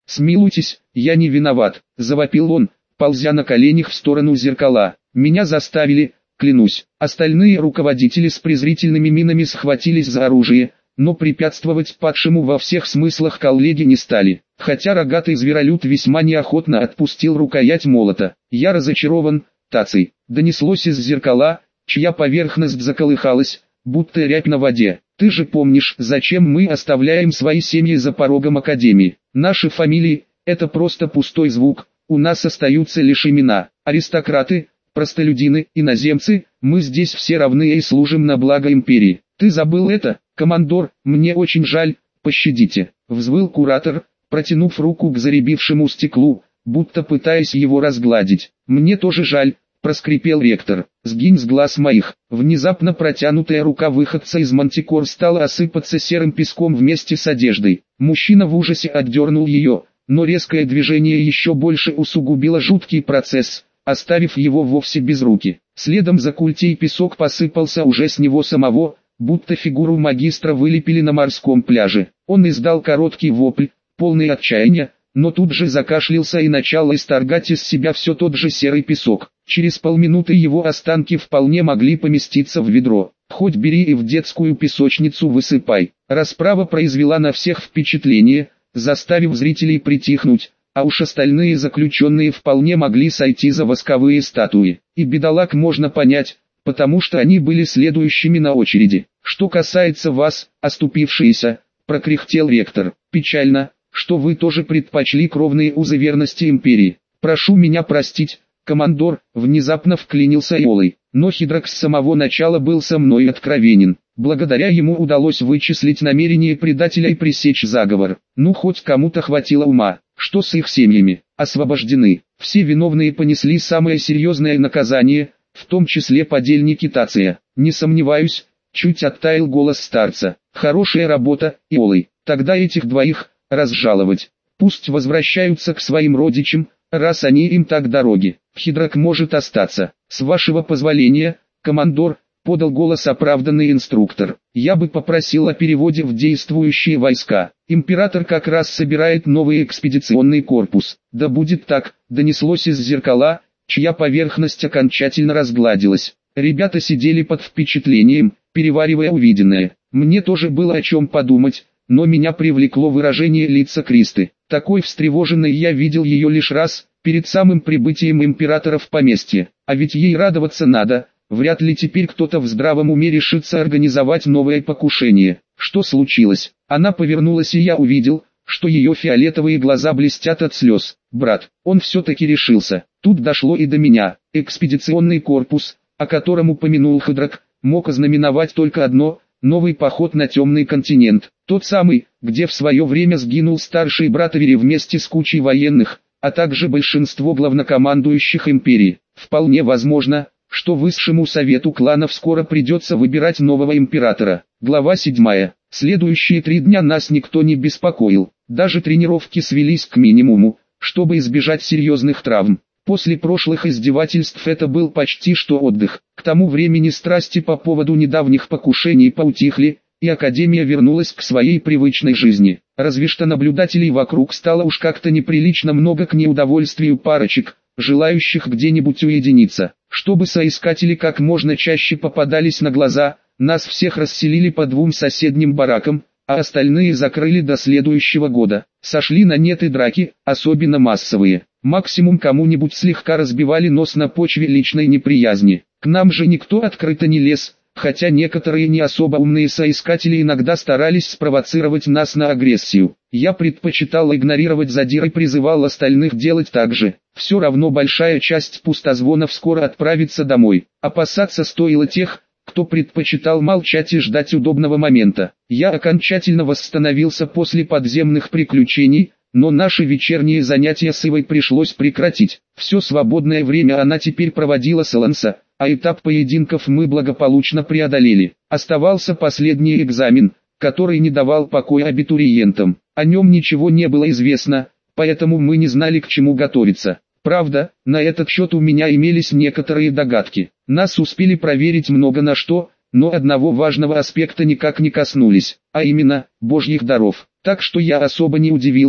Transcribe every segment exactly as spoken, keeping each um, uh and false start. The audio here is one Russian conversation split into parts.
«Смилуйтесь, я не виноват», – завопил он, ползя на коленях в сторону зеркала. «Меня заставили, клянусь». Остальные руководители с презрительными минами схватились за оружие, но препятствовать падшему во всех смыслах коллеги не стали. Хотя рогатый зверолюд весьма неохотно отпустил рукоять молота. «Я разочарован, Таций», – донеслось из зеркала, чья поверхность заколыхалась, будто рябь на воде. «Ты же помнишь, зачем мы оставляем свои семьи за порогом Академии? Наши фамилии – это просто пустой звук, у нас остаются лишь имена. Аристократы, простолюдины, иноземцы, мы здесь все равны и служим на благо империи. Ты забыл это, командор, мне очень жаль, пощадите», – взвыл куратор, протянув руку к зарябившему стеклу, будто пытаясь его разгладить. «Мне тоже жаль», – проскрипел ректор. «Сгинь с глаз моих». Внезапно протянутая рука выходца из Мантикор стала осыпаться серым песком вместе с одеждой. Мужчина в ужасе отдернул ее, но резкое движение еще больше усугубило жуткий процесс, оставив его вовсе без руки. Следом за культей песок посыпался уже с него самого, будто фигуру магистра вылепили на морском пляже. Он издал короткий вопль, полный отчаяния, но тут же закашлялся и начал исторгать из себя все тот же серый песок. Через полминуты его останки вполне могли поместиться в ведро. «Хоть бери и в детскую песочницу высыпай». Расправа произвела на всех впечатление, заставив зрителей притихнуть, а уж остальные заключенные вполне могли сойти за восковые статуи. И бедолаг можно понять, потому что они были следующими на очереди. «Что касается вас, оступившиеся», – прокряхтел ректор, – «печально, что вы тоже предпочли кровные узы верности империи. Прошу меня простить, командор», – внезапно вклинился Иолой. Но Хидракс с самого начала был со мной откровенен. Благодаря ему удалось вычислить намерение предателя и пресечь заговор. Ну хоть кому-то хватило ума. Что с их семьями? Освобождены. Все виновные понесли самое серьезное наказание, в том числе подельники Тация. Не сомневаюсь, чуть оттаял голос старца. Хорошая работа, Иолой. Тогда этих двоих разжаловать. Пусть возвращаются к своим родичам, раз они им так дороги. Хидрак может остаться. С вашего позволения, командор, подал голос оправданный инструктор. Я бы попросил о переводе в действующие войска. Император как раз собирает новый экспедиционный корпус. Да будет так, донеслось из зеркала, чья поверхность окончательно разгладилась. Ребята сидели под впечатлением, переваривая увиденное. Мне тоже было о чем подумать, но меня привлекло выражение лица Кристы. Такой встревоженной я видел ее лишь раз, перед самым прибытием императора в поместье. А ведь ей радоваться надо, вряд ли теперь кто-то в здравом уме решится организовать новое покушение. Что случилось? Она повернулась, и я увидел, что ее фиолетовые глаза блестят от слез. Брат, он все-таки решился. Тут дошло и до меня. Экспедиционный корпус, о котором упомянул Хидрак, мог ознаменовать только одно – новый поход на темный континент. Тот самый, где в свое время сгинул старший брат Авери вместе с кучей военных, а также большинство главнокомандующих империи. Вполне возможно, что высшему совету кланов скоро придется выбирать нового императора. Глава седьмая. Следующие три дня нас никто не беспокоил. Даже тренировки свелись к минимуму, чтобы избежать серьезных травм. После прошлых издевательств это был почти что отдых. К тому времени страсти по поводу недавних покушений поутихли, и Академия вернулась к своей привычной жизни. Разве что наблюдателей вокруг стало уж как-то неприлично много, к неудовольствию парочек, желающих где-нибудь уединиться. Чтобы соискатели как можно чаще попадались на глаза, нас всех расселили по двум соседним баракам, а остальные закрыли до следующего года. Сошли на нет и драки, особенно массовые. Максимум кому-нибудь слегка разбивали нос на почве личной неприязни. К нам же никто открыто не лез, хотя некоторые не особо умные соискатели иногда старались спровоцировать нас на агрессию. Я предпочитал игнорировать задир и призывал остальных делать так же. Все равно большая часть пустозвонов скоро отправится домой. Опасаться стоило тех, кто предпочитал молчать и ждать удобного момента. Я окончательно восстановился после подземных приключений, но наши вечерние занятия с Ивой пришлось прекратить. Все свободное время она теперь проводила с Эланса, а этап поединков мы благополучно преодолели. Оставался последний экзамен, который не давал покоя абитуриентам. О нем ничего не было известно, поэтому мы не знали, к чему готовиться. Правда, на этот счет у меня имелись некоторые догадки. Нас успели проверить много на что, но одного важного аспекта никак не коснулись, а именно, божьих даров. Так что я особо не удивился,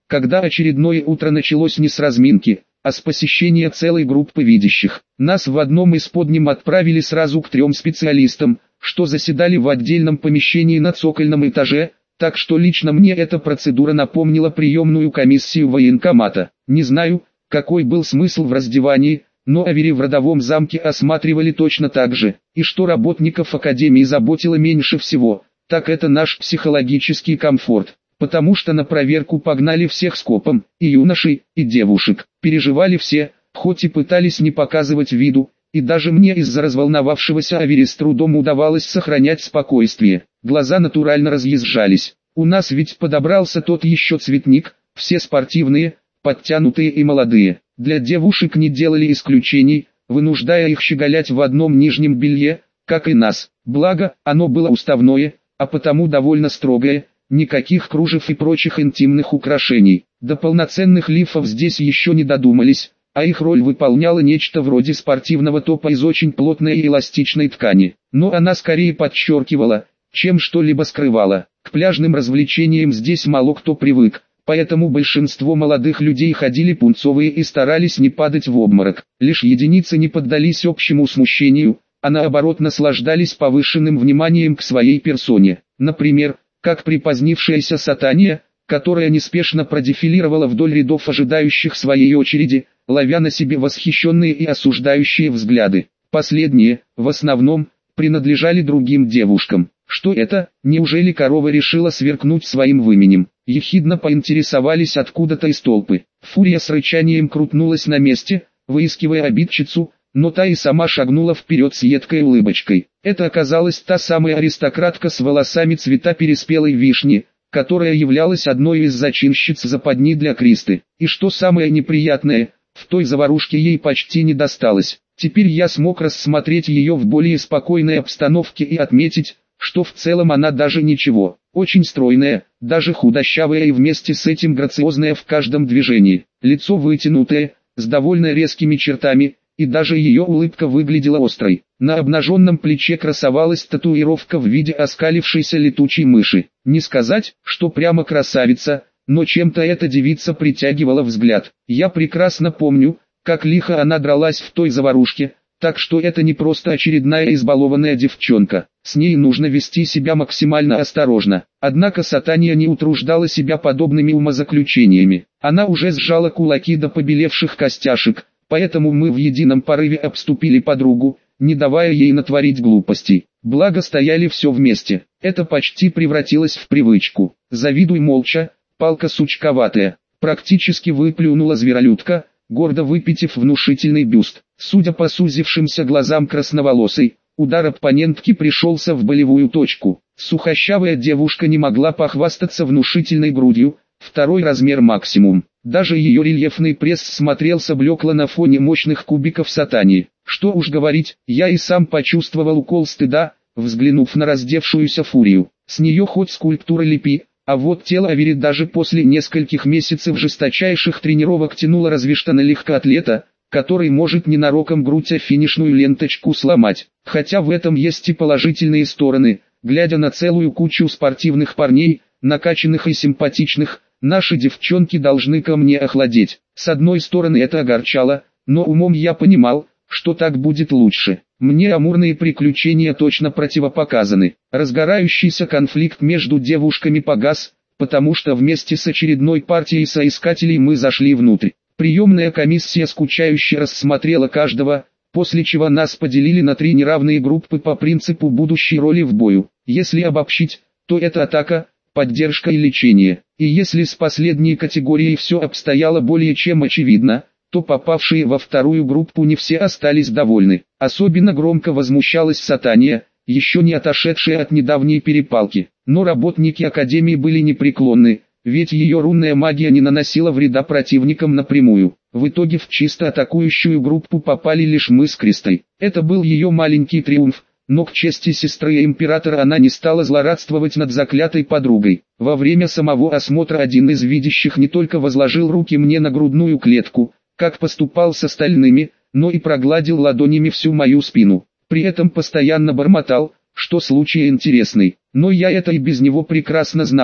когда очередное утро началось не с разминки, а с посещения целой группы видящих. Нас в одном из подним отправили сразу к трем специалистам, что заседали в отдельном помещении на цокольном этаже, так что лично мне эта процедура напомнила приемную комиссию военкомата. Не знаю, какой был смысл в раздевании, но Авери в родовом замке осматривали точно так же, и что работников академии заботило меньше всего, так это наш психологический комфорт. Потому что на проверку погнали всех скопом, и юношей, и девушек. Переживали все, хоть и пытались не показывать виду, и даже мне из-за разволновавшегося Авери с трудом удавалось сохранять спокойствие. Глаза натурально разъезжались. У нас ведь подобрался тот еще цветник, все спортивные, подтянутые и молодые. Для девушек не делали исключений, вынуждая их щеголять в одном нижнем белье, как и нас. Благо, оно было уставное, а потому довольно строгое. Никаких кружев и прочих интимных украшений. До полноценных лифов здесь еще не додумались, а их роль выполняла нечто вроде спортивного топа из очень плотной и эластичной ткани. Но она скорее подчеркивала, чем что-либо скрывала. К пляжным развлечениям здесь мало кто привык, поэтому большинство молодых людей ходили пунцовые и старались не падать в обморок. Лишь единицы не поддались общему смущению, а наоборот наслаждались повышенным вниманием к своей персоне. Например, как припозднившаяся Сатания, которая неспешно продефилировала вдоль рядов ожидающих своей очереди, ловя на себе восхищенные и осуждающие взгляды. Последние, в основном, принадлежали другим девушкам. Что это, неужели корова решила сверкнуть своим выменем? Ехидно поинтересовались откуда-то из толпы. Фурия с рычанием крутнулась на месте, выискивая обидчицу, но та и сама шагнула вперед с едкой улыбочкой. Это оказалась та самая аристократка с волосами цвета переспелой вишни, которая являлась одной из зачинщиц западни для Кристы. И что самое неприятное, в той заварушке ей почти не досталось. Теперь я смог рассмотреть ее в более спокойной обстановке и отметить, что в целом она даже ничего. Очень стройная, даже худощавая и вместе с этим грациозная в каждом движении. Лицо вытянутое, с довольно резкими чертами, и даже ее улыбка выглядела острой. На обнаженном плече красовалась татуировка в виде оскалившейся летучей мыши. Не сказать, что прямо красавица, но чем-то эта девица притягивала взгляд. Я прекрасно помню, как лихо она дралась в той заварушке, так что это не просто очередная избалованная девчонка. С ней нужно вести себя максимально осторожно. Однако Сатания не утруждала себя подобными умозаключениями. Она уже сжала кулаки до побелевших костяшек, поэтому мы в едином порыве обступили подругу, не давая ей натворить глупостей. Благо стояли все вместе. Это почти превратилось в привычку. Завидуй молча, палка сучковатая. Практически выплюнула зверолюдка, гордо выпитив внушительный бюст. Судя по сузившимся глазам красноволосой, удар оппонентки пришелся в болевую точку. Сухощавая девушка не могла похвастаться внушительной грудью, второй размер максимум. Даже ее рельефный пресс смотрелся блекло на фоне мощных кубиков Сатании. Что уж говорить, я и сам почувствовал укол стыда, взглянув на раздевшуюся Фурию. С нее хоть скульптура лепи, а вот тело Авери даже после нескольких месяцев жесточайших тренировок тянуло разве что на легкоатлета, который может ненароком грудь о финишную ленточку сломать. Хотя в этом есть и положительные стороны, глядя на целую кучу спортивных парней, накачанных и симпатичных, наши девчонки должны ко мне охладеть. С одной стороны это огорчало, но умом я понимал, что так будет лучше. Мне амурные приключения точно противопоказаны. Разгорающийся конфликт между девушками погас, потому что вместе с очередной партией соискателей мы зашли внутрь. Приемная комиссия скучающе рассмотрела каждого, после чего нас поделили на три неравные группы по принципу будущей роли в бою. Если обобщить, то это атака, поддержка и лечение. И если с последней категорией все обстояло более чем очевидно, то попавшие во вторую группу не все остались довольны. Особенно громко возмущалась Сатания, еще не отошедшая от недавней перепалки. Но работники Академии были непреклонны, ведь ее рунная магия не наносила вреда противникам напрямую. В итоге в чисто атакующую группу попали лишь мы с Кристой. Это был ее маленький триумф, но к чести сестры императора она не стала злорадствовать над заклятой подругой. Во время самого осмотра один из видящих не только возложил руки мне на грудную клетку, как поступал с остальными, но и прогладил ладонями всю мою спину. При этом постоянно бормотал, что случай интересный. Но я это и без него прекрасно знал,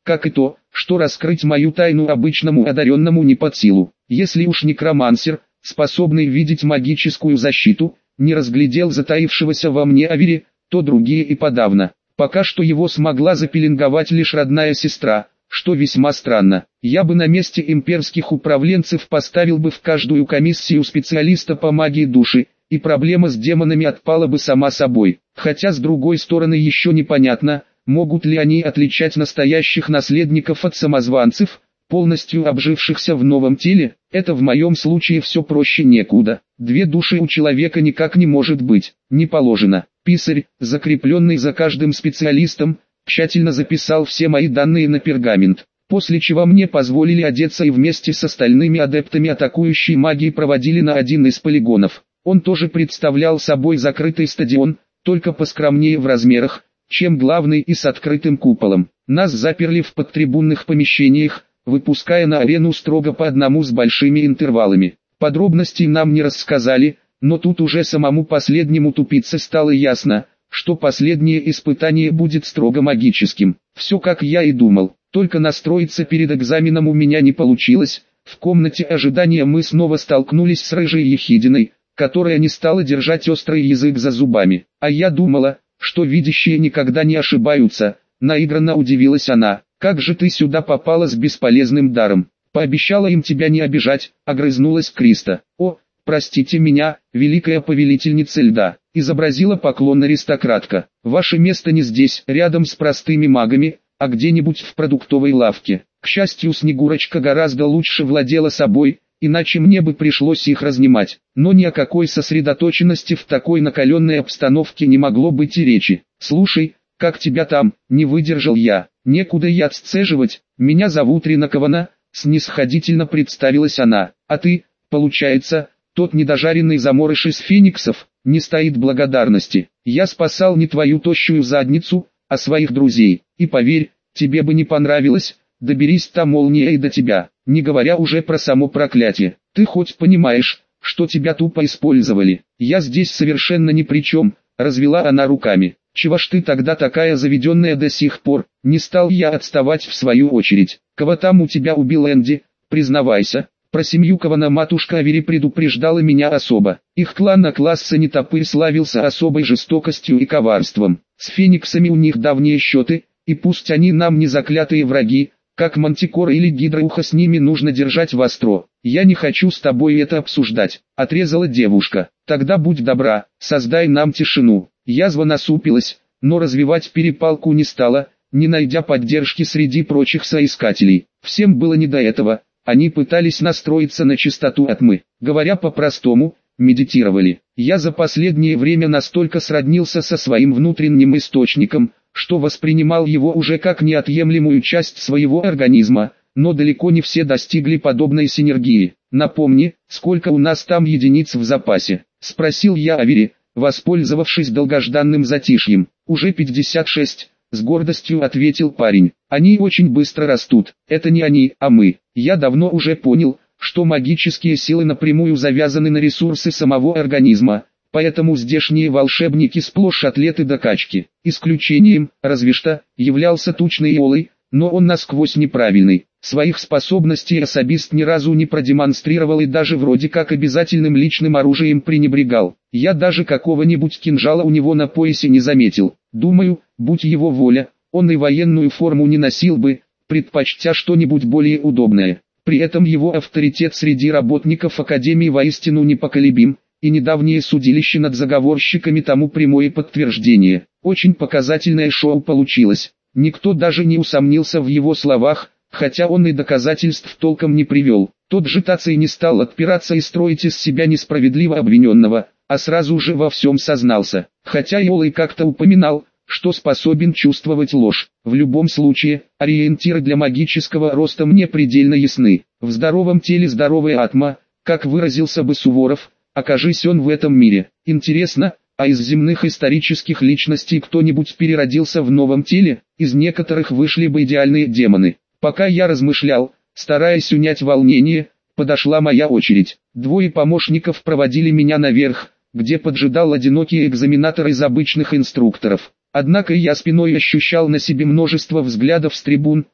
как и то, что раскрыть мою тайну обычному одаренному не под силу. Если уж некромансер, способный видеть магическую защиту, не разглядел затаившегося во мне Авери, то другие и подавно. Пока что его смогла запеленговать лишь родная сестра, что весьма странно. Я бы на месте имперских управленцев поставил бы в каждую комиссию специалиста по магии души, и проблема с демонами отпала бы сама собой. Хотя с другой стороны еще непонятно, могут ли они отличать настоящих наследников от самозванцев, полностью обжившихся в новом теле. Это в моем случае все проще некуда. Две души у человека никак не может быть, не положено. Писарь, закрепленный за каждым специалистом, тщательно записал все мои данные на пергамент, после чего мне позволили одеться и вместе с остальными адептами атакующей магии проводили на один из полигонов. Он тоже представлял собой закрытый стадион, только поскромнее в размерах, чем главный и с открытым куполом. Нас заперли в подтрибунных помещениях, выпуская на арену строго по одному с большими интервалами. Подробностей нам не рассказали, но тут уже самому последнему тупице стало ясно, что последнее испытание будет строго магическим. Все как я и думал, только настроиться перед экзаменом у меня не получилось. В комнате ожидания мы снова столкнулись с рыжей ехидиной, которая не стала держать острый язык за зубами. А я думала, что видящие никогда не ошибаются, наигранно удивилась она. Как же ты сюда попала с бесполезным даром? Пообещала им тебя не обижать, огрызнулась Криста. О, простите меня, великая повелительница льда, изобразила поклон аристократка. Ваше место не здесь, рядом с простыми магами, а где-нибудь в продуктовой лавке. К счастью, Снегурочка гораздо лучше владела собой, иначе мне бы пришлось их разнимать. Но ни о какой сосредоточенности в такой накаленной обстановке не могло быть и речи. Слушай, как тебя там, не выдержал я. Некуда я отсцеживать, меня зовут Рина Кована, снисходительно представилась она. А ты, получается, тот недожаренный заморыш из фениксов, не стоит благодарности. Я спасал не твою тощую задницу, а своих друзей. И поверь, тебе бы не понравилось, доберись та молния и до тебя, не говоря уже про само проклятие. Ты хоть понимаешь, что тебя тупо использовали? Я здесь совершенно ни при чем, развела она руками. Чего ж ты тогда такая заведенная до сих пор? Не стал я отставать в свою очередь. Кого там у тебя убил Энди? Признавайся. Про семью Кована матушка Авери предупреждала меня особо. Их клан на класса Нетопырь славился особой жестокостью и коварством. С фениксами у них давние счеты, и пусть они нам не заклятые враги, как Мантикора или Гидроуха, с ними нужно держать востро. Я не хочу с тобой это обсуждать, отрезала девушка. Тогда будь добра, создай нам тишину. Язва насупилась, но развивать перепалку не стала, не найдя поддержки среди прочих соискателей. Всем было не до этого, они пытались настроиться на чистоту атмы. Говоря по-простому, медитировали. Я за последнее время настолько сроднился со своим внутренним источником, что воспринимал его уже как неотъемлемую часть своего организма, но далеко не все достигли подобной синергии. Напомни, сколько у нас там единиц в запасе? Спросил я Авери, воспользовавшись долгожданным затишьем. Уже пятьдесят шесть, с гордостью ответил парень. Они очень быстро растут. Это не они, а мы. Я давно уже понял, что магические силы напрямую завязаны на ресурсы самого организма, поэтому здешние волшебники сплошь атлеты до качки. Исключением, разве что, являлся тучный Иолой, но он насквозь неправильный. Своих способностей особист ни разу не продемонстрировал и даже вроде как обязательным личным оружием пренебрегал. Я даже какого-нибудь кинжала у него на поясе не заметил. Думаю, будь его воля, он и военную форму не носил бы, предпочтя что-нибудь более удобное. При этом его авторитет среди работников Академии воистину непоколебим, и недавнее судилище над заговорщиками тому прямое подтверждение. Очень показательное шоу получилось. Никто даже не усомнился в его словах, хотя он и доказательств толком не привел. Тот же Таций не стал отпираться и строить из себя несправедливо обвиненного, а сразу же во всем сознался. Хотя Иолай как-то упоминал, что способен чувствовать ложь. В любом случае, ориентиры для магического роста мне предельно ясны. В здоровом теле здоровая атма, как выразился бы Суворов, окажись он в этом мире. Интересно, а из земных исторических личностей кто-нибудь переродился в новом теле? Из некоторых вышли бы идеальные демоны. Пока я размышлял, стараясь унять волнение, подошла моя очередь. Двое помощников проводили меня наверх, где поджидал одинокий экзаменатор из обычных инструкторов. Однако я спиной ощущал на себе множество взглядов с трибун,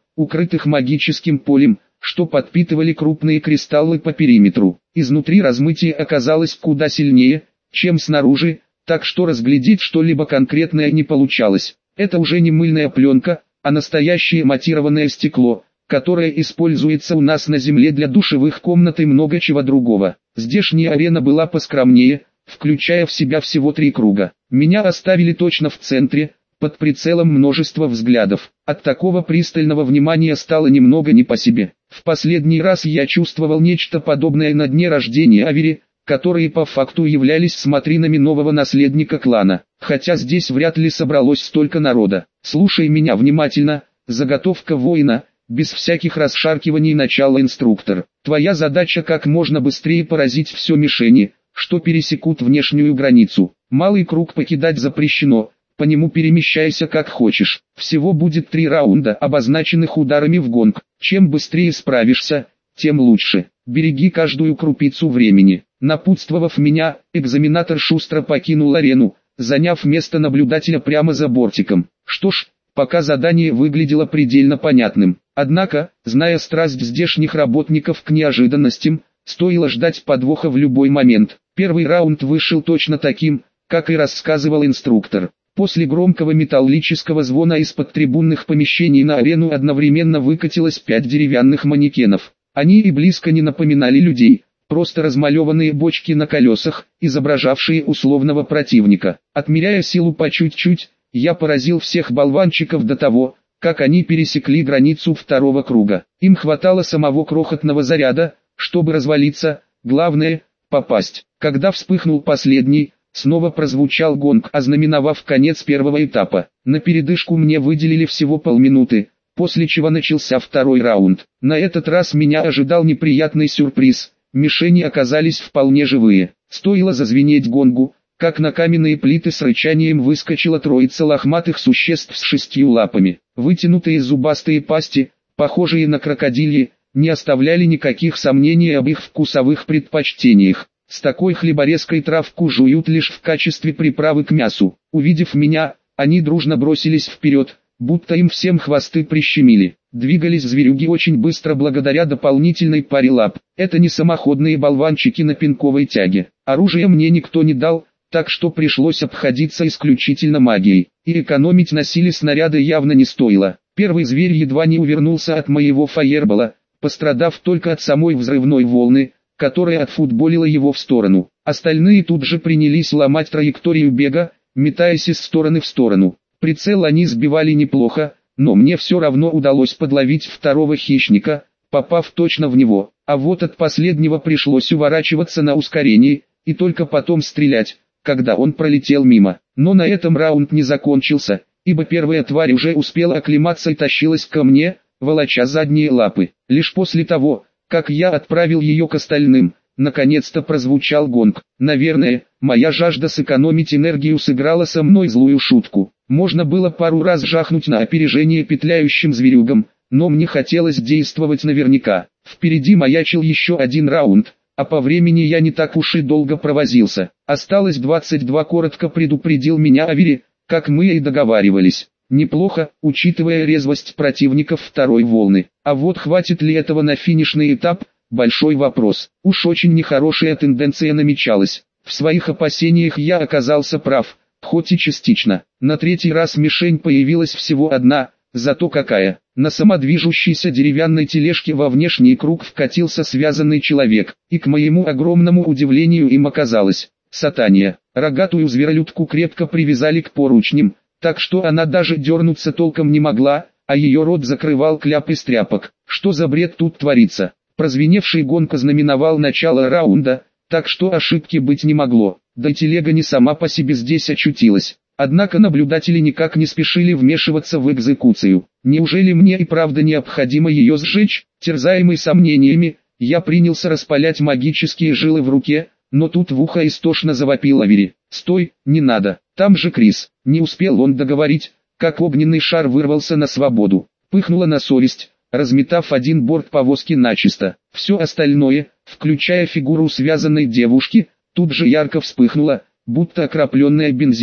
укрытых магическим полем, что подпитывали крупные кристаллы по периметру. Изнутри размытие оказалось куда сильнее, чем снаружи, так что разглядеть что-либо конкретное не получалось. Это уже не мыльная пленка, а настоящее матированное стекло, которое используется у нас на земле для душевых комнат и много чего другого. Здешняя арена была поскромнее, включая в себя всего три круга. Меня оставили точно в центре, под прицелом множества взглядов. От такого пристального внимания стало немного не по себе. В последний раз я чувствовал нечто подобное на дне рождения Авери, которые по факту являлись смотринами нового наследника клана. Хотя здесь вряд ли собралось столько народа. Слушай меня внимательно, заготовка воина, без всяких расшаркиваний начала инструктор. Твоя задача как можно быстрее поразить все мишени, что пересекут внешнюю границу. Малый круг покидать запрещено, по нему перемещайся как хочешь. Всего будет три раунда, обозначенных ударами в гонг. Чем быстрее справишься, тем лучше. Береги каждую крупицу времени. Напутствовав меня, экзаменатор шустро покинул арену, заняв место наблюдателя прямо за бортиком. Что ж, пока задание выглядело предельно понятным. Однако, зная страсть здешних работников к неожиданностям, стоило ждать подвоха в любой момент. Первый раунд вышел точно таким, как и рассказывал инструктор. После громкого металлического звона из-под трибунных помещений на арену одновременно выкатилось пять деревянных манекенов. Они и близко не напоминали людей, просто размалеванные бочки на колесах, изображавшие условного противника. Отмеряя силу по чуть-чуть, я поразил всех болванчиков до того, как они пересекли границу второго круга. Им хватало самого крохотного заряда, чтобы развалиться, главное – попасть. Когда вспыхнул последний, снова прозвучал гонг, ознаменовав конец первого этапа. На передышку мне выделили всего полминуты, после чего начался второй раунд. На этот раз меня ожидал неприятный сюрприз. Мишени оказались вполне живые. Стоило зазвенеть гонгу, как на каменные плиты с рычанием выскочила троица лохматых существ с шестью лапами. Вытянутые зубастые пасти, похожие на крокодильи, не оставляли никаких сомнений об их вкусовых предпочтениях. С такой хлеборезкой травку жуют лишь в качестве приправы к мясу. Увидев меня, они дружно бросились вперед, будто им всем хвосты прищемили. Двигались зверюги очень быстро благодаря дополнительной паре лап. Это не самоходные болванчики на пинковой тяге. Оружие мне никто не дал, так что пришлось обходиться исключительно магией. И экономить на силе снаряда явно не стоило. Первый зверь едва не увернулся от моего фаербола, пострадав только от самой взрывной волны, которая отфутболила его в сторону. Остальные тут же принялись ломать траекторию бега, метаясь из стороны в сторону. Прицел они сбивали неплохо, но мне все равно удалось подловить второго хищника, попав точно в него. А вот от последнего пришлось уворачиваться на ускорении, и только потом стрелять, когда он пролетел мимо. Но на этом раунд не закончился, ибо первая тварь уже успела оклематься и тащилась ко мне, волоча задние лапы. Лишь после того, как я отправил ее к остальным, наконец-то прозвучал гонг. Наверное, моя жажда сэкономить энергию сыграла со мной злую шутку. Можно было пару раз жахнуть на опережение петляющим зверюгам, но мне хотелось действовать наверняка. Впереди маячил еще один раунд, а по времени я не так уж и долго провозился. Осталось двадцать два, коротко предупредил меня Авери, как мы и договаривались. Неплохо, учитывая резвость противников второй волны. А вот хватит ли этого на финишный этап, большой вопрос. Уж очень нехорошая тенденция намечалась. В своих опасениях я оказался прав, хоть и частично. На третий раз мишень появилась всего одна, зато какая. На самодвижущейся деревянной тележке во внешний круг вкатился связанный человек, и к моему огромному удивлению им оказалось Сатания. Рогатую зверолюдку крепко привязали к поручням, так что она даже дернуться толком не могла, а ее рот закрывал кляп из тряпок. Что за бред тут творится? Прозвеневший гонг ознаменовал начало раунда, так что ошибки быть не могло, да и телега не сама по себе здесь очутилась. Однако наблюдатели никак не спешили вмешиваться в экзекуцию. Неужели мне и правда необходимо ее сжечь? Терзаемый сомнениями, я принялся распалять магические жилы в руке, но тут в ухо истошно завопил Авери. «Стой, не надо, там же Крис». Не успел он договорить, как огненный шар вырвался на свободу. Пыхнула на совесть, разметав один борт повозки начисто. Все остальное, включая фигуру связанной девушки, тут же ярко вспыхнуло, будто окропленная бензином.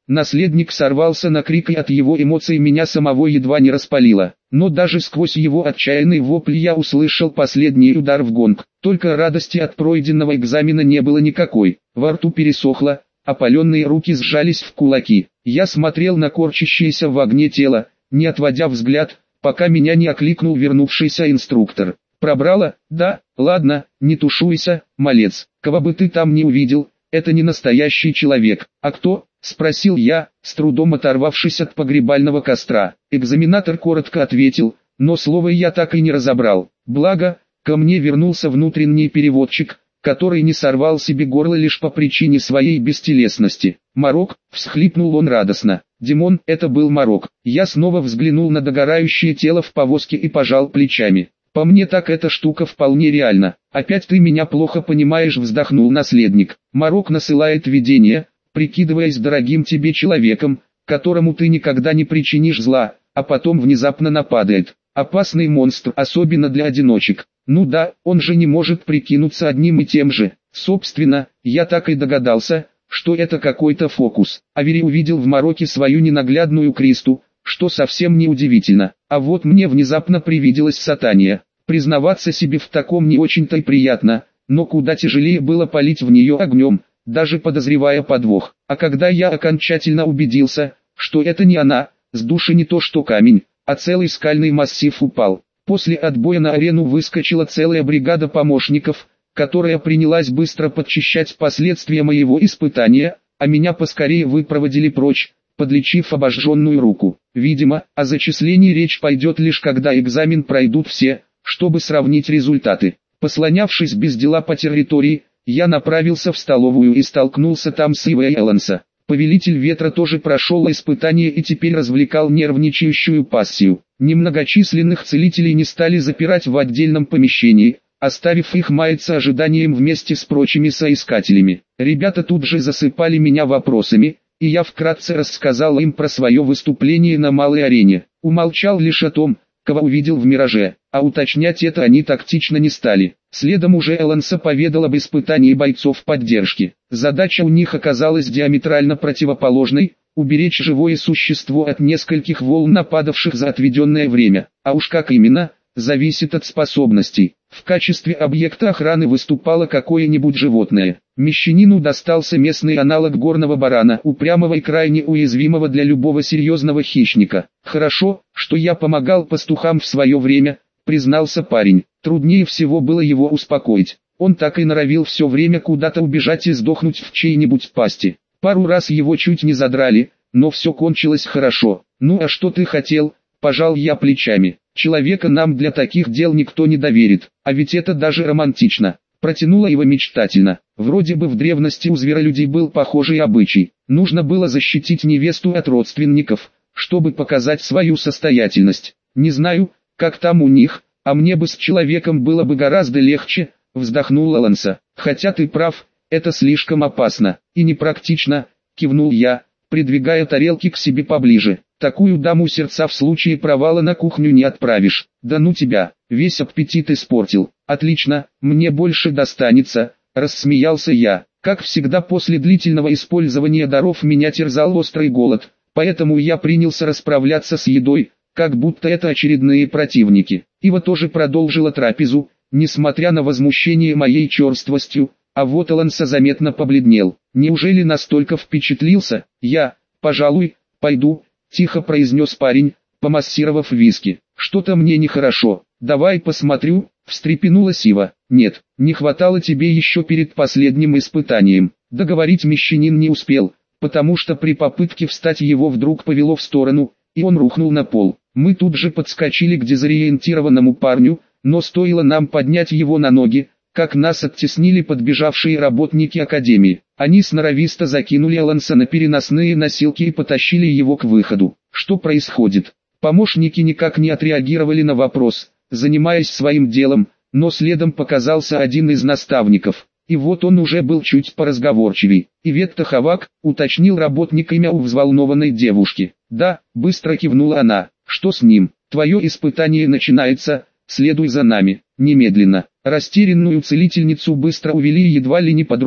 Наследник сорвался на крик, и от его эмоций меня самого едва не распалило. Но даже сквозь его отчаянный вопль я услышал последний удар в гонг. Только радости от пройденного экзамена не было никакой. Во рту пересохло, опаленные руки сжались в кулаки. Я смотрел на корчащееся в огне тело, не отводя взгляд, пока меня не окликнул вернувшийся инструктор. «Пробрало? Да, ладно, не тушуйся, малец. Кого бы ты там не увидел, это не настоящий человек. А кто?» — спросил я, с трудом оторвавшись от погребального костра. Экзаменатор коротко ответил, но слово я так и не разобрал. Благо, ко мне вернулся внутренний переводчик, который не сорвал себе горло лишь по причине своей бестелесности. «Марок», — всхлипнул он радостно. «Димон, это был Марок». Я снова взглянул на догорающее тело в повозке и пожал плечами. «По мне так эта штука вполне реальна. Опять ты меня плохо понимаешь», — вздохнул наследник. «Марок насылает видение, прикидываясь дорогим тебе человеком, которому ты никогда не причинишь зла, а потом внезапно нападает. Опасный монстр, особенно для одиночек. Ну да, он же не может прикинуться одним и тем же. Собственно, я так и догадался, что это какой-то фокус. Авери увидел в Мароке свою ненаглядную Кристу, что совсем не удивительно. А вот мне внезапно привиделась Сатания. Признаваться себе в таком не очень-то и приятно, но куда тяжелее было палить в нее огнем, даже подозревая подвох. А когда я окончательно убедился, что это не она, с души не то что камень, а целый скальный массив упал. После отбоя на арену выскочила целая бригада помощников, которая принялась быстро подчищать последствия моего испытания, а меня поскорее выпроводили прочь, подлечив обожженную руку. Видимо, о зачислении речь пойдет лишь когда экзамен пройдут все, чтобы сравнить результаты. Послонявшись без дела по территории, я направился в столовую и столкнулся там с Ивой Эланса. Повелитель ветра тоже прошел испытание и теперь развлекал нервничающую пассию. Немногочисленных целителей не стали запирать в отдельном помещении, оставив их маяться ожиданием вместе с прочими соискателями. Ребята тут же засыпали меня вопросами, и я вкратце рассказал им про свое выступление на малой арене. Умолчал лишь о том, кого увидел в мираже, а уточнять это они тактично не стали. Следом уже Эланса поведал об испытании бойцов поддержки. Задача у них оказалась диаметрально противоположной – уберечь живое существо от нескольких волн, нападавших за отведенное время. А уж как именно, зависит от способностей. В качестве объекта охраны выступало какое-нибудь животное. Мещанину достался местный аналог горного барана, упрямого и крайне уязвимого для любого серьезного хищника. «Хорошо, что я помогал пастухам в свое время», — признался парень. Труднее всего было его успокоить. Он так и норовил все время куда-то убежать и сдохнуть в чьей-нибудь пасти. Пару раз его чуть не задрали, но все кончилось хорошо. «Ну а что ты хотел?» — пожал я плечами. «Человека нам для таких дел никто не доверит, а ведь это даже романтично», — протянула его мечтательно. Вроде бы в древности у зверолюдей был похожий обычай. Нужно было защитить невесту от родственников, чтобы показать свою состоятельность. «Не знаю, как там у них, а мне бы с человеком было бы гораздо легче», — вздохнул Эланса. «Хотя ты прав, это слишком опасно и непрактично», — кивнул я, придвигая тарелки к себе поближе. «Такую даму сердца в случае провала на кухню не отправишь. Да ну тебя, весь аппетит испортил». «Отлично, мне больше достанется», — рассмеялся я. Как всегда после длительного использования даров меня терзал острый голод, поэтому я принялся расправляться с едой, как будто это очередные противники. Ива тоже продолжила трапезу, несмотря на возмущение моей черствостью, а вот Эланса заметно побледнел. «Неужели настолько впечатлился?» «Я, пожалуй, пойду», — тихо произнес парень, помассировав виски. «Что-то мне нехорошо. Давай посмотрю», — встрепенулась Ива. «Нет, не хватало тебе еще перед последним испытанием». Договорить мещанин не успел, потому что при попытке встать его вдруг повело в сторону, и он рухнул на пол. Мы тут же подскочили к дезориентированному парню, но стоило нам поднять его на ноги, как нас оттеснили подбежавшие работники академии. Они сноровисто закинули Эланса на переносные носилки и потащили его к выходу. Что происходит? Помощники никак не отреагировали на вопрос, занимаясь своим делом, но следом показался один из наставников. И вот он уже был чуть поразговорчивей. «Иветта Хавак», — уточнил работник имя у взволнованной девушки. «Да», — быстро кивнула она. «Что с ним? Твое испытание начинается, следуй за нами, немедленно». Растерянную целительницу быстро увели едва ли не под руки,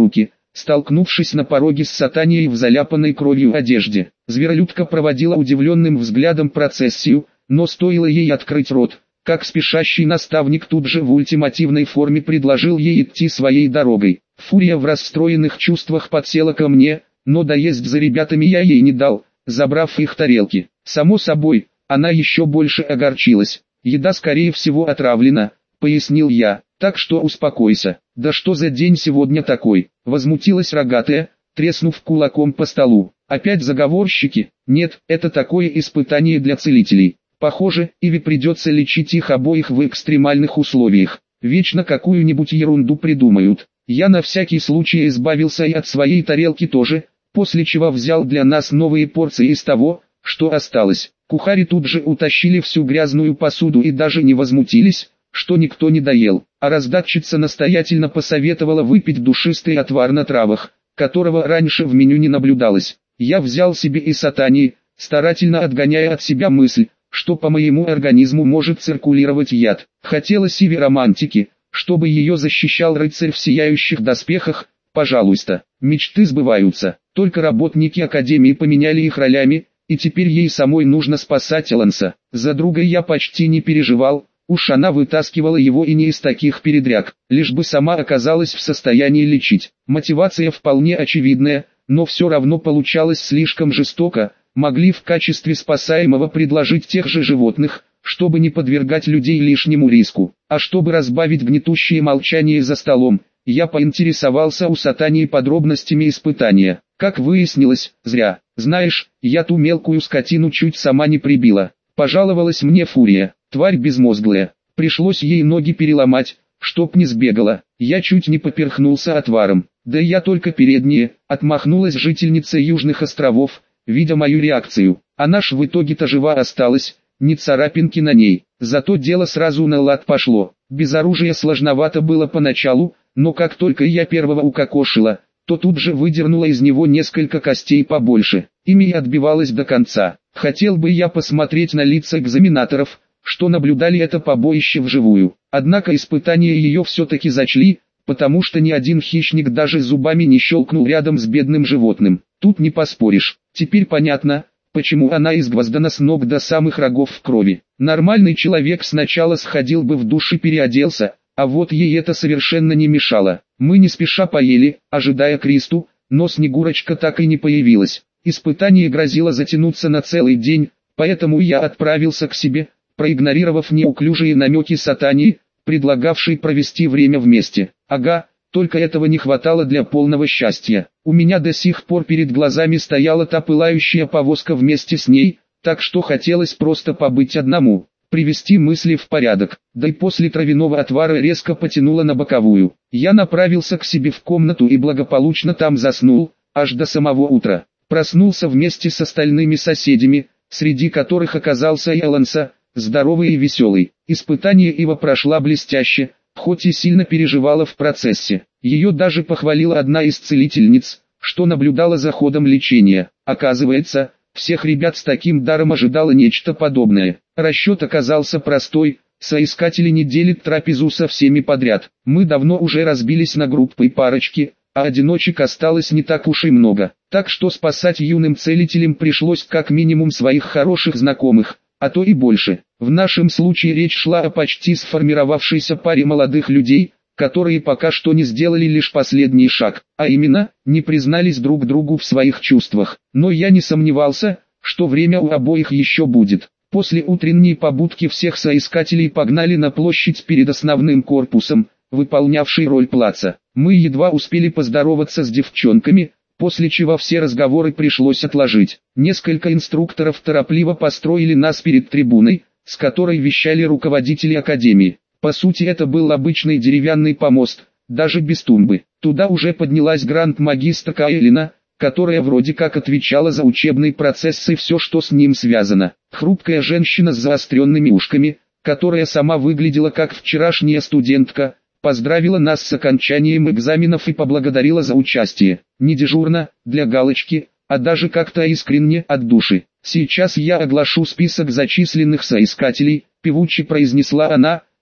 столкнувшись на пороге с сатанией в заляпанной кровью одежде. Зверолюдка проводила удивленным взглядом процессию, но стоило ей открыть рот, как спешащий наставник тут же в ультимативной форме предложил ей идти своей дорогой. Фурия в расстроенных чувствах подсела ко мне, но доесть за ребятами я ей не дал, забрав их тарелки. Само собой, она еще больше огорчилась. «Еда скорее всего отравлена», — пояснил я, — «так что успокойся». «Да что за день сегодня такой?» — возмутилась рогатая, треснув кулаком по столу. «Опять заговорщики?» «Нет, это такое испытание для целителей. Похоже, Иви придется лечить их обоих в экстремальных условиях. Вечно какую-нибудь ерунду придумают». Я на всякий случай избавился и от своей тарелки тоже, после чего взял для нас новые порции из того, что осталось. Кухари тут же утащили всю грязную посуду и даже не возмутились, что никто не доел. А раздатчица настоятельно посоветовала выпить душистый отвар на травах, которого раньше в меню не наблюдалось. Я взял себе и сатани, старательно отгоняя от себя мысль, что по моему организму может циркулировать яд. Хотелось Иве романтики, чтобы ее защищал рыцарь в сияющих доспехах. Пожалуйста, мечты сбываются. Только работники Академии поменяли их ролями, и теперь ей самой нужно спасать Эланса. За друга я почти не переживал, уж она вытаскивала его и не из таких передряг, лишь бы сама оказалась в состоянии лечить. Мотивация вполне очевидная, но все равно получалось слишком жестоко. Могли в качестве спасаемого предложить тех же животных, чтобы не подвергать людей лишнему риску. А чтобы разбавить гнетущее молчание за столом, я поинтересовался у сатании подробностями испытания. Как выяснилось, зря. Знаешь, я ту мелкую скотину чуть сама не прибила. Пожаловалась мне Фурия, тварь безмозглая. Пришлось ей ноги переломать, чтоб не сбегала. Я чуть не поперхнулся отваром. Да я только передние, отмахнулась жительница Южных островов, видя мою реакцию. Она ж в итоге-то жива осталась, ни царапинки на ней. Зато дело сразу на лад пошло. Без оружия сложновато было поначалу, но как только я первого укокошила, то тут же выдернула из него несколько костей побольше. Ими и отбивалась до конца. Хотел бы я посмотреть на лица экзаменаторов, что наблюдали это побоище вживую. Однако испытания ее все-таки зачли, потому что ни один хищник даже зубами не щелкнул рядом с бедным животным. Тут не поспоришь. Теперь понятно, почему она изгвоздана с ног до самых рогов в крови. Нормальный человек сначала сходил бы в душ и переоделся, а вот ей это совершенно не мешало. Мы не спеша поели, ожидая Кристу, но Снегурочка так и не появилась. Испытание грозило затянуться на целый день, поэтому я отправился к себе, проигнорировав неуклюжие намеки сатании, предлагавшей провести время вместе. Ага, только этого не хватало для полного счастья. У меня до сих пор перед глазами стояла та пылающая повозка вместе с ней, так что хотелось просто побыть одному, привести мысли в порядок. Да и после травяного отвара резко потянуло на боковую. Я направился к себе в комнату и благополучно там заснул, аж до самого утра. Проснулся вместе с остальными соседями, среди которых оказался и Эланса, здоровый и веселый. Испытание Ива прошла блестяще, хоть и сильно переживала в процессе. Ее даже похвалила одна из целительниц, что наблюдала за ходом лечения. Оказывается, всех ребят с таким даром ожидало нечто подобное. Расчет оказался простой, соискатели не делят трапезу со всеми подряд. Мы давно уже разбились на группы и парочки, а одиночек осталось не так уж и много. Так что спасать юным целителям пришлось как минимум своих хороших знакомых, а то и больше. В нашем случае речь шла о почти сформировавшейся паре молодых людей, которые пока что не сделали лишь последний шаг, а именно, не признались друг другу в своих чувствах. Но я не сомневался, что время у обоих еще будет. После утренней побудки всех соискателей погнали на площадь перед основным корпусом, выполнявший роль плаца. Мы едва успели поздороваться с девчонками, после чего все разговоры пришлось отложить. Несколько инструкторов торопливо построили нас перед трибуной, с которой вещали руководители Академии. По сути это был обычный деревянный помост, даже без тумбы. Туда уже поднялась гранд-магистр Элина, которая вроде как отвечала за учебный процесс и все, что с ним связано. Хрупкая женщина с заостренными ушками, которая сама выглядела как вчерашняя студентка, поздравила нас с окончанием экзаменов и поблагодарила за участие. Не дежурно, для галочки, а даже как-то искренне от души. «Сейчас я оглашу список зачисленных соискателей», — певуче произнесла она,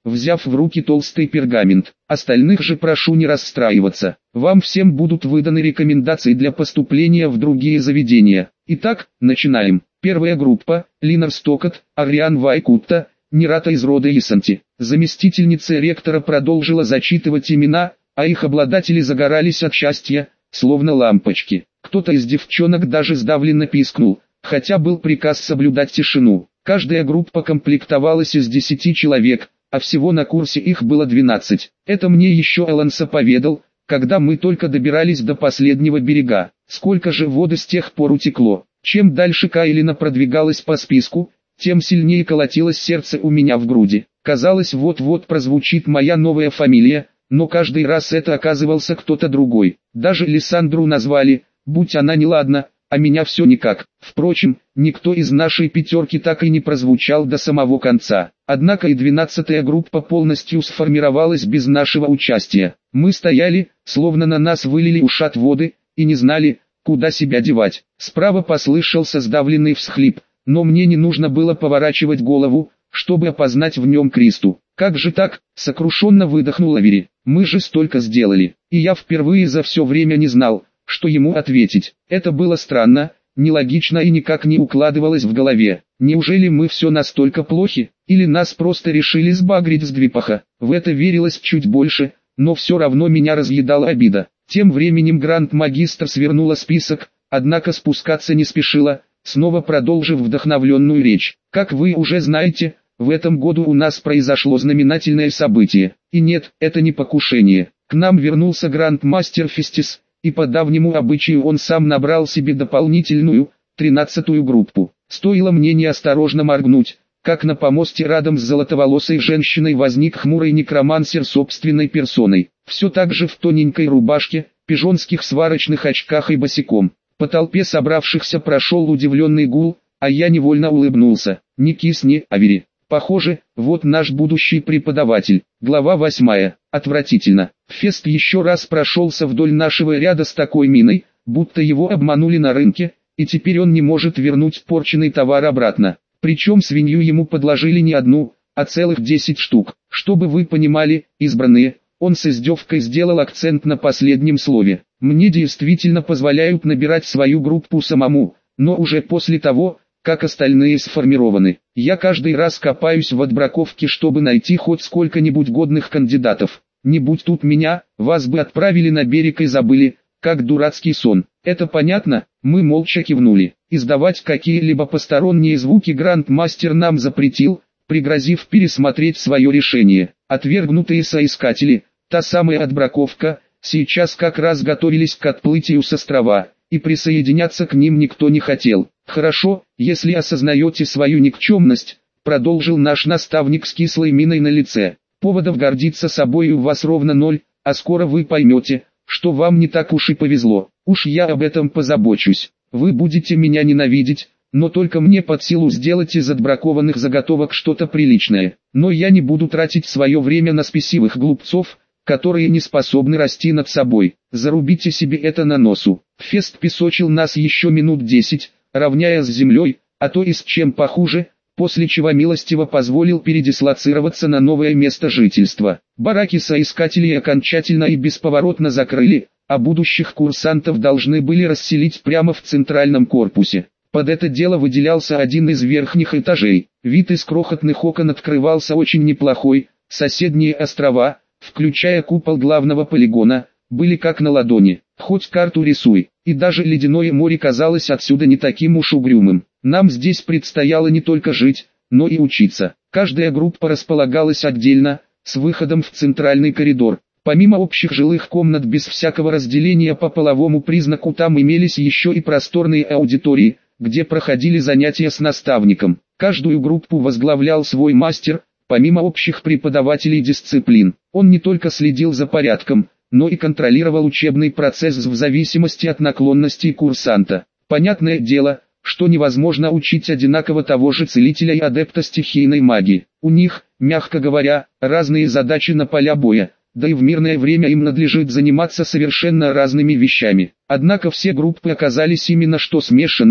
взяв в руки толстый пергамент. Остальных же прошу не расстраиваться. Вам всем будут выданы рекомендации для поступления в другие заведения. Итак, начинаем. Первая группа: Линар Стокот, Ариан Вайкутта, Нерата из рода Исанти. Заместительница ректора продолжила зачитывать имена, а их обладатели загорались от счастья, словно лампочки. Кто-то из девчонок даже сдавленно пискнул, хотя был приказ соблюдать тишину. Каждая группа комплектовалась из десяти человек, а всего на курсе их было двенадцать. Это мне еще Эланса поведал, когда мы только добирались до последнего берега. Сколько же воды с тех пор утекло. Чем дальше Кайлина продвигалась по списку, тем сильнее колотилось сердце у меня в груди. Казалось, вот-вот прозвучит моя новая фамилия, но каждый раз это оказывался кто-то другой. Даже Лиссандру назвали, будь она неладна, а меня все никак. Впрочем, никто из нашей пятерки так и не прозвучал до самого конца. Однако и двенадцатая группа полностью сформировалась без нашего участия. Мы стояли, словно на нас вылили ушат воды, и не знали, куда себя девать. Справа послышался сдавленный всхлип, но мне не нужно было поворачивать голову, чтобы опознать в нем Кристу. «Как же так?» — сокрушенно выдохнул Авери. «Мы же столько сделали, и я впервые за все время не знал, что ему ответить. Это было странно, нелогично и никак не укладывалось в голове. Неужели мы все настолько плохи, или нас просто решили сбагрить с Двипаха?» В это верилось чуть больше, но все равно меня разъедала обида. Тем временем гранд-магистр свернула список, однако спускаться не спешила, снова продолжив вдохновленную речь. «Как вы уже знаете, в этом году у нас произошло знаменательное событие. И нет, это не покушение. К нам вернулся гранд-мастер Фестис, и по давнему обычаю он сам набрал себе дополнительную, тринадцатую группу. Стоило мне неосторожно моргнуть, как на помосте рядом с золотоволосой женщиной возник хмурый некромансер собственной персоной. Все так же в тоненькой рубашке, пижонских сварочных очках и босиком. По толпе собравшихся прошел удивленный гул, а я невольно улыбнулся. «Не кисни, Авери. Похоже, вот наш будущий преподаватель». Глава восьмая. Отвратительно. Фест еще раз прошелся вдоль нашего ряда с такой миной, будто его обманули на рынке, и теперь он не может вернуть порченный товар обратно. Причем свинью ему подложили не одну, а целых десять штук. Чтобы вы понимали, избранные, он с издевкой сделал акцент на последнем слове. Мне действительно позволяют набирать свою группу самому, но уже после того, как остальные сформированы. Я каждый раз копаюсь в отбраковке, чтобы найти хоть сколько-нибудь годных кандидатов. Не будь тут меня, вас бы отправили на берег и забыли, как дурацкий сон. Это понятно? Мы молча кивнули. Издавать какие-либо посторонние звуки гранд-мастер нам запретил, пригрозив пересмотреть свое решение. Отвергнутые соискатели, та самая отбраковка, сейчас как раз готовились к отплытию с острова, и присоединяться к ним никто не хотел. «Хорошо, если осознаете свою никчемность», — продолжил наш наставник с кислой миной на лице. «Поводов гордиться собой у вас ровно ноль, а скоро вы поймете, что вам не так уж и повезло. Уж я об этом позабочусь. Вы будете меня ненавидеть, но только мне под силу сделать из отбракованных заготовок что-то приличное. Но я не буду тратить свое время на спесивых глупцов, которые не способны расти над собой. Зарубите себе это на носу». Фест песочил нас еще минут десять, равняя с землей, а то и с чем похуже, после чего милостиво позволил передислоцироваться на новое место жительства. Бараки соискателей окончательно и бесповоротно закрыли, а будущих курсантов должны были расселить прямо в центральном корпусе. Под это дело выделялся один из верхних этажей. Вид из крохотных окон открывался очень неплохой, соседние острова, включая купол главного полигона, были как на ладони. Хоть карту рисуй, и даже ледяное море казалось отсюда не таким уж угрюмым. Нам здесь предстояло не только жить, но и учиться. Каждая группа располагалась отдельно, с выходом в центральный коридор. Помимо общих жилых комнат без всякого разделения по половому признаку, там имелись еще и просторные аудитории, где проходили занятия с наставником. Каждую группу возглавлял свой мастер, помимо общих преподавателей дисциплин. Он не только следил за порядком, но и контролировал учебный процесс в зависимости от наклонностей курсанта. Понятное дело, что невозможно учить одинаково того же целителя и адепта стихийной магии. У них, мягко говоря, разные задачи на поля боя, да и в мирное время им надлежит заниматься совершенно разными вещами. Однако все группы оказались именно что смешанными,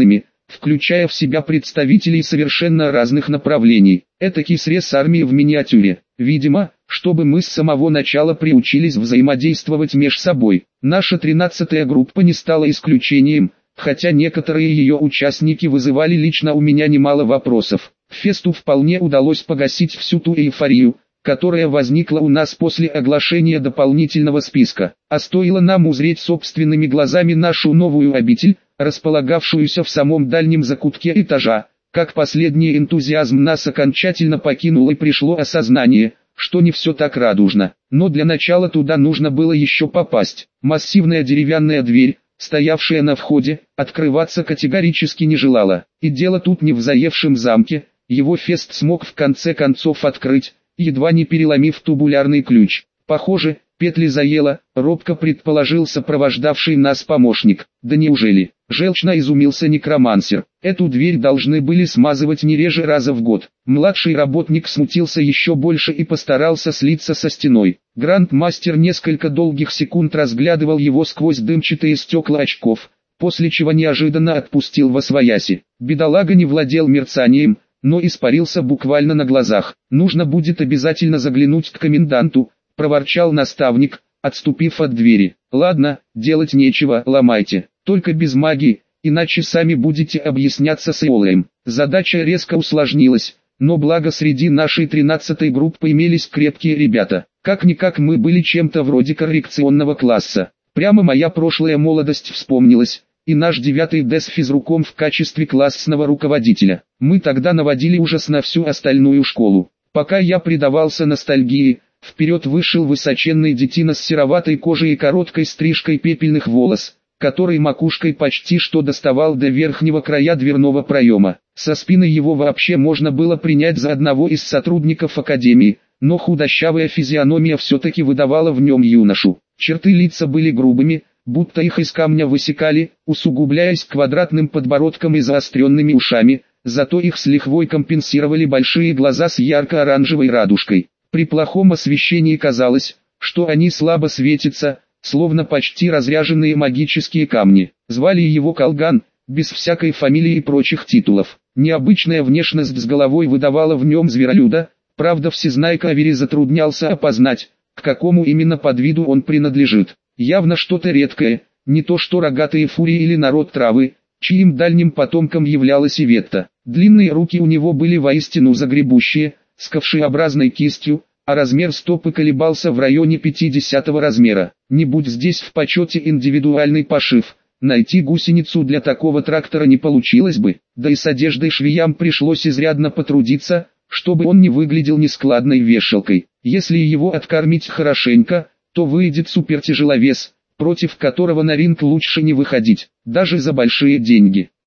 включая в себя представителей совершенно разных направлений. Этакий срез армии в миниатюре. Видимо, чтобы мы с самого начала приучились взаимодействовать меж собой. Наша тринадцатая группа не стала исключением, хотя некоторые ее участники вызывали лично у меня немало вопросов. Фесту вполне удалось погасить всю ту эйфорию, которая возникла у нас после оглашения дополнительного списка. А стоило нам узреть собственными глазами нашу новую обитель, располагавшуюся в самом дальнем закутке этажа, как последний энтузиазм нас окончательно покинул и пришло осознание, что не все так радужно. Но для начала туда нужно было еще попасть. Массивная деревянная дверь, стоявшая на входе, открываться категорически не желала. И дело тут не в заевшем замке, его Фест смог в конце концов открыть, едва не переломив тубулярный ключ. Похоже, петли заело, робко предположил сопровождавший нас помощник. Да неужели? Желчно изумился некромансер. Эту дверь должны были смазывать не реже раза в год. Младший работник смутился еще больше и постарался слиться со стеной. Грандмастер несколько долгих секунд разглядывал его сквозь дымчатые стекла очков, после чего неожиданно отпустил восвояси. Бедолага не владел мерцанием, но испарился буквально на глазах. «Нужно будет обязательно заглянуть к коменданту», — проворчал наставник, отступив от двери. «Ладно, делать нечего, ломайте. Только без магии, иначе сами будете объясняться с Иолаем». Задача резко усложнилась, но благо среди нашей тринадцатой группы имелись крепкие ребята. Как-никак мы были чем-то вроде коррекционного класса. Прямо моя прошлая молодость вспомнилась, и наш девятый Д с физруком в качестве классного руководителя. Мы тогда наводили ужас на всю остальную школу. Пока я предавался ностальгии, вперед вышел высоченный детина с сероватой кожей и короткой стрижкой пепельных волос, который макушкой почти что доставал до верхнего края дверного проема. Со спины его вообще можно было принять за одного из сотрудников академии, но худощавая физиономия все-таки выдавала в нем юношу. Черты лица были грубыми, будто их из камня высекали, усугубляясь квадратным подбородком и заостренными ушами, зато их с лихвой компенсировали большие глаза с ярко-оранжевой радужкой. При плохом освещении казалось, что они слабо светятся, словно почти разряженные магические камни. Звали его Колган, без всякой фамилии и прочих титулов. Необычная внешность с головой выдавала в нем зверолюда, правда всезнайка Авери затруднялся опознать, к какому именно подвиду он принадлежит. Явно что-то редкое, не то что рогатые фурии или народ травы, чьим дальним потомком являлась Иветта. Длинные руки у него были воистину загребущие, с ковшеобразной кистью, а размер стопы колебался в районе пятидесятого размера. Не будь здесь в почете индивидуальный пошив, найти гусеницу для такого трактора не получилось бы, да и с одеждой швеям пришлось изрядно потрудиться, чтобы он не выглядел нескладной вешалкой. Если его откормить хорошенько, то выйдет супертяжеловес, против которого на ринг лучше не выходить, даже за большие деньги.